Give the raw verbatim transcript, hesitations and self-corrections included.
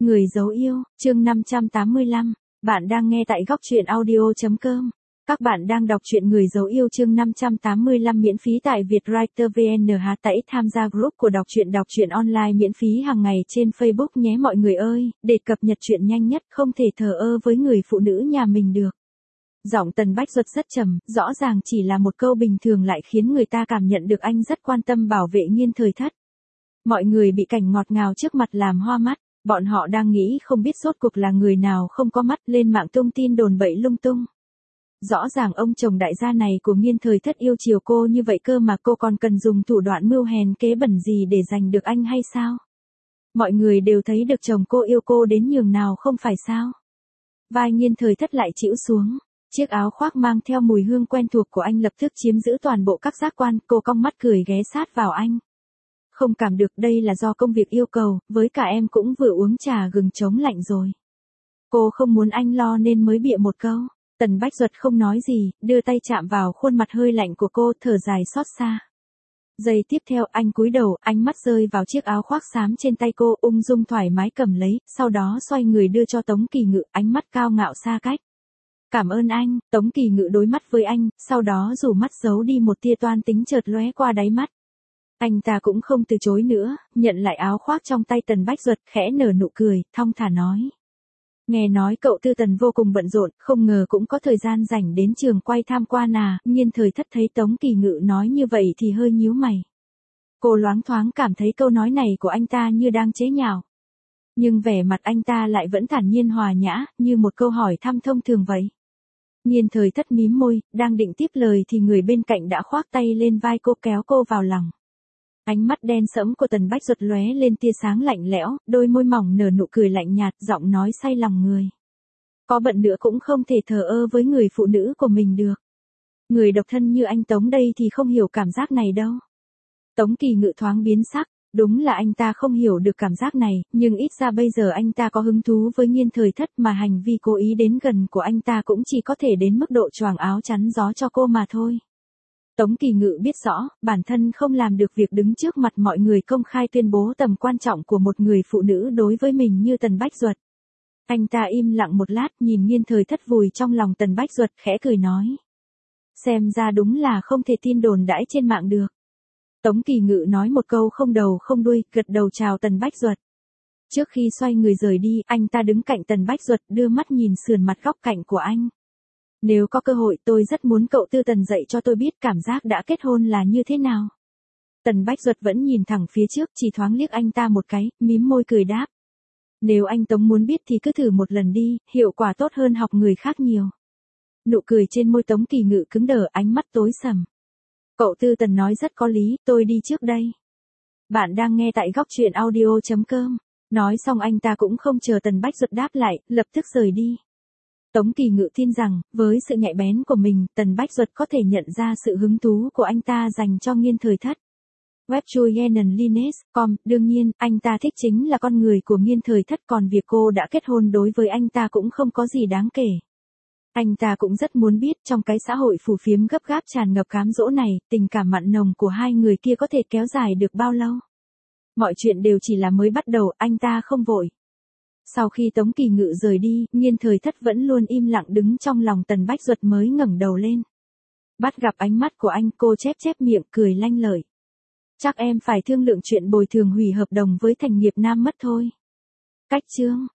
Người dấu yêu, chương năm trăm tám mươi lăm. Bạn đang nghe tại góc truyện audio chấm com. Các bạn đang đọc truyện Người dấu yêu chương năm trăm tám mươi lăm miễn phí tại Vietwriter vê en. Hãy tham gia group của đọc truyện đọc truyện online miễn phí hàng ngày trên Facebook nhé mọi người ơi, để cập nhật truyện nhanh nhất, không thể thờ ơ với người phụ nữ nhà mình được. Giọng Tần Bách Duật rất trầm, rõ ràng chỉ là một câu bình thường lại khiến người ta cảm nhận được anh rất quan tâm bảo vệ Nghiên Thời Thất. Mọi người bị cảnh ngọt ngào trước mặt làm hoa mắt. Bọn họ đang nghĩ không biết rốt cuộc là người nào không có mắt, lên mạng tung tin đồn bậy lung tung. Rõ ràng ông chồng đại gia này của Nghiên Thời Thất yêu chiều cô như vậy cơ mà cô còn cần dùng thủ đoạn mưu hèn kế bẩn gì để giành được anh hay sao? Mọi người đều thấy được chồng cô yêu cô đến nhường nào không phải sao? Vai Nghiên Thời Thất lại chĩu xuống. Chiếc áo khoác mang theo mùi hương quen thuộc của anh lập tức chiếm giữ toàn bộ các giác quan, cô cong mắt cười ghé sát vào anh. Không cảm được, đây là do công việc yêu cầu, với cả em cũng vừa uống trà gừng chống lạnh rồi. Cô không muốn anh lo nên mới bịa một câu. Tần Bách Duật không nói gì, đưa tay chạm vào khuôn mặt hơi lạnh của cô, thở dài xót xa. Giây tiếp theo anh cúi đầu, ánh mắt rơi vào chiếc áo khoác xám trên tay cô, ung dung thoải mái cầm lấy, sau đó xoay người đưa cho Tống Kỳ Ngự, ánh mắt cao ngạo xa cách. Cảm ơn anh. Tống Kỳ Ngự đối mắt với anh, sau đó rủ mắt giấu đi một tia toan tính chợt lóe qua đáy mắt. Anh ta cũng không từ chối nữa, nhận lại áo khoác trong tay Tần Bách Duật, khẽ nở nụ cười, thong thả nói. Nghe nói cậu Tư Tần vô cùng bận rộn, không ngờ cũng có thời gian rảnh đến trường quay tham quan à. Nghiên Thời Thất thấy Tống Kỳ Ngự nói như vậy thì hơi nhíu mày. Cô loáng thoáng cảm thấy câu nói này của anh ta như đang chế nhạo. Nhưng vẻ mặt anh ta lại vẫn thản nhiên hòa nhã, như một câu hỏi thăm thông thường vậy. Nghiên Thời Thất mím môi, đang định tiếp lời thì người bên cạnh đã khoác tay lên vai cô kéo cô vào lòng. Ánh mắt đen sẫm của Tần Bách Duật lóe lên tia sáng lạnh lẽo, đôi môi mỏng nở nụ cười lạnh nhạt, giọng nói say lòng người. Có bận nữa cũng không thể thờ ơ với người phụ nữ của mình được. Người độc thân như anh Tống đây thì không hiểu cảm giác này đâu. Tống Kỳ Ngự thoáng biến sắc, đúng là anh ta không hiểu được cảm giác này, nhưng ít ra bây giờ anh ta có hứng thú với Nghiên Thời Thất mà hành vi cố ý đến gần của anh ta cũng chỉ có thể đến mức độ choàng áo chắn gió cho cô mà thôi. Tống Kỳ Ngự biết rõ, bản thân không làm được việc đứng trước mặt mọi người công khai tuyên bố tầm quan trọng của một người phụ nữ đối với mình như Tần Bách Duật. Anh ta im lặng một lát, nhìn Nghiên Thời Thất vùi trong lòng Tần Bách Duật, khẽ cười nói. Xem ra đúng là không thể tin đồn đãi trên mạng được. Tống Kỳ Ngự nói một câu không đầu không đuôi, gật đầu chào Tần Bách Duật. Trước khi xoay người rời đi, anh ta đứng cạnh Tần Bách Duật, đưa mắt nhìn sườn mặt góc cạnh của anh. Nếu có cơ hội tôi rất muốn cậu Tư Tần dạy cho tôi biết cảm giác đã kết hôn là như thế nào. Tần Bách Duật vẫn nhìn thẳng phía trước, chỉ thoáng liếc anh ta một cái, mím môi cười đáp. Nếu anh Tống muốn biết thì cứ thử một lần đi, hiệu quả tốt hơn học người khác nhiều. Nụ cười trên môi Tống Kỳ Ngự cứng đờ, ánh mắt tối sầm. Cậu Tư Tần nói rất có lý, tôi đi trước đây. Bạn đang nghe tại góc truyện audio chấm com. Nói xong anh ta cũng không chờ Tần Bách Duật đáp lại, lập tức rời đi. Tống Kỳ Ngự tin rằng, với sự nhạy bén của mình, Tần Bách Duật có thể nhận ra sự hứng thú của anh ta dành cho Nghiên Thời Thất. Web Julian Lines chấm com, đương nhiên, anh ta thích chính là con người của Nghiên Thời Thất, còn việc cô đã kết hôn đối với anh ta cũng không có gì đáng kể. Anh ta cũng rất muốn biết trong cái xã hội phù phiếm gấp gáp tràn ngập cám dỗ này, tình cảm mặn nồng của hai người kia có thể kéo dài được bao lâu. Mọi chuyện đều chỉ là mới bắt đầu, anh ta không vội. Sau khi Tống Kỳ Ngự rời đi, Nghiên Thời Thất vẫn luôn im lặng đứng trong lòng Tần Bách Duật mới ngẩng đầu lên. Bắt gặp ánh mắt của anh, cô chép chép miệng cười lanh lợi. Chắc em phải thương lượng chuyện bồi thường hủy hợp đồng với Thành Nghiệp Nam mất thôi. Cách chương.